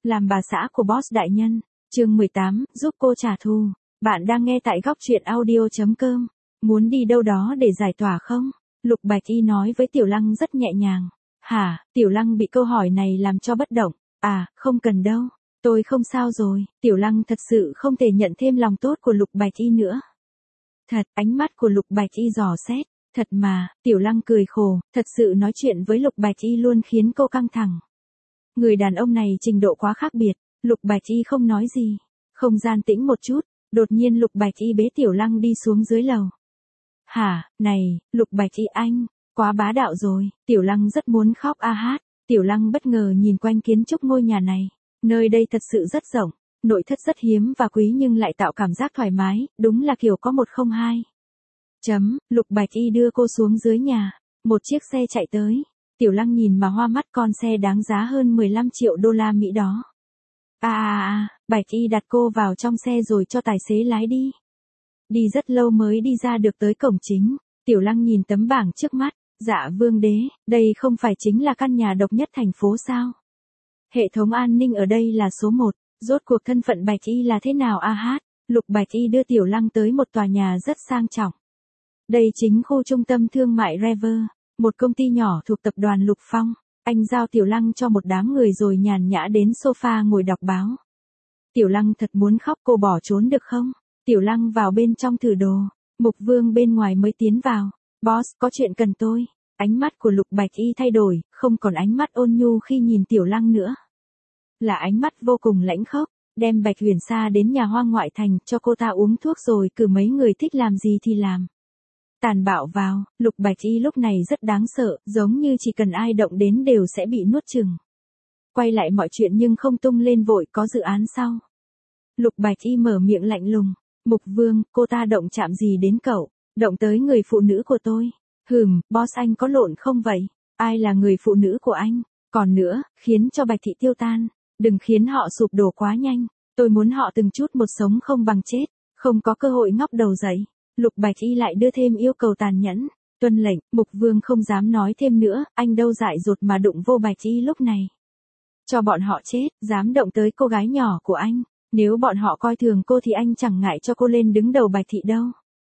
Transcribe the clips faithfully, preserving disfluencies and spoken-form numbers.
Làm bà xã của boss đại nhân. Chương mười tám, giúp cô trả thù. Bạn đang nghe tại góc truyện audio chấm com. Muốn đi đâu đó để giải tỏa không? Lục Bạch Y nói với Tiểu Lăng rất nhẹ nhàng. Hả? Tiểu Lăng bị câu hỏi này làm cho bất động. À, không cần đâu. Tôi không sao rồi. Tiểu Lăng thật sự không thể nhận thêm lòng tốt của Lục Bạch Y nữa. Thật, ánh mắt của Lục Bạch Y dò xét. Thật mà, Tiểu Lăng cười khổ, thật sự nói chuyện với Lục Bạch Y luôn khiến cô căng thẳng. Người đàn ông này trình độ quá khác biệt, Lục Bạch Y không nói gì. Không gian tĩnh một chút, đột nhiên Lục Bạch Y bế Tiểu Lăng đi xuống dưới lầu. Hả, này, Lục Bạch Y anh, quá bá đạo rồi, Tiểu Lăng rất muốn khóc a hát. Tiểu Lăng bất ngờ nhìn quanh kiến trúc ngôi nhà này, nơi đây thật sự rất rộng, nội thất rất hiếm và quý nhưng lại tạo cảm giác thoải mái, đúng là kiểu có một không hai. Chấm, Lục Bạch Y đưa cô xuống dưới nhà, một chiếc xe chạy tới. Tiểu Lăng nhìn mà hoa mắt, con xe đáng giá hơn mười lăm triệu đô la Mỹ đó. À à à, Bạch Y đặt cô vào trong xe rồi cho tài xế lái đi. Đi rất lâu mới đi ra được tới cổng chính. Tiểu Lăng nhìn tấm bảng trước mắt. Dạ Vương Đế, đây không phải chính là căn nhà độc nhất thành phố sao? Hệ thống an ninh ở đây là số một, rốt cuộc thân phận Bạch Y là thế nào a hát? Lục Bạch Y đưa Tiểu Lăng tới một tòa nhà rất sang trọng. Đây chính khu trung tâm thương mại Rever, một công ty nhỏ thuộc tập đoàn Lục Phong. Anh giao Tiểu Lăng cho một đám người rồi nhàn nhã đến sofa ngồi đọc báo. Tiểu Lăng thật muốn khóc, cô bỏ trốn được không? Tiểu Lăng vào bên trong thử đồ, Mục Vương bên ngoài mới tiến vào. Boss, có chuyện cần tôi. Ánh mắt của Lục Bạch Y thay đổi, không còn ánh mắt ôn nhu khi nhìn Tiểu Lăng nữa. Là ánh mắt vô cùng lãnh khốc, đem Bạch Huyền Sa đến nhà hoang ngoại thành cho cô ta uống thuốc rồi cử mấy người thích làm gì thì làm. Tàn bạo vào, Lục Bạch Y lúc này rất đáng sợ, giống như chỉ cần ai động đến đều sẽ bị nuốt chửng. Quay lại mọi chuyện nhưng không tung lên vội, có dự án sau. Lục Bạch Y mở miệng lạnh lùng. Mục Vương, cô ta động chạm gì đến cậu? Động tới người phụ nữ của tôi. Hừm, boss anh có lộn không vậy? Ai là người phụ nữ của anh? Còn nữa, khiến cho Bạch Thị tiêu tan. Đừng khiến họ sụp đổ quá nhanh. Tôi muốn họ từng chút một sống không bằng chết. Không có cơ hội ngóc đầu dậy. Lục Bạch Y lại đưa thêm yêu cầu tàn nhẫn. Tuân lệnh, Mục Vương không dám nói thêm nữa. Anh đâu dại dột mà đụng vô Bạch Y lúc này. Cho bọn họ chết, dám động tới cô gái nhỏ của anh. Nếu bọn họ coi thường cô thì anh chẳng ngại cho cô lên đứng đầu Bạch Thị đâu.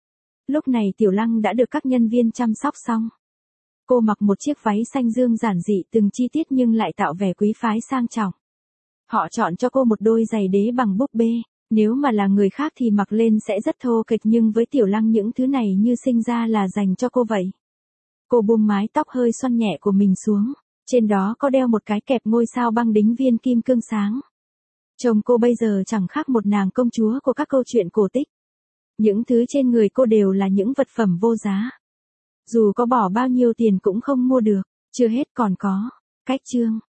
Lúc này Tiểu Lăng đã được các nhân viên chăm sóc xong. Cô mặc một chiếc váy xanh dương giản dị từng chi tiết nhưng lại tạo vẻ quý phái sang trọng. Họ chọn cho cô một đôi giày đế bằng búp bê. Nếu mà là người khác thì mặc lên sẽ rất thô kệch nhưng với Tiểu Lăng những thứ này như sinh ra là dành cho cô vậy. Cô buông mái tóc hơi xoăn nhẹ của mình xuống. Trên đó có đeo một cái kẹp ngôi sao băng đính viên kim cương sáng. Trông cô bây giờ chẳng khác một nàng công chúa của các câu chuyện cổ tích. Những thứ trên người cô đều là những vật phẩm vô giá. Dù có bỏ bao nhiêu tiền cũng không mua được. Chưa hết còn có cách chương.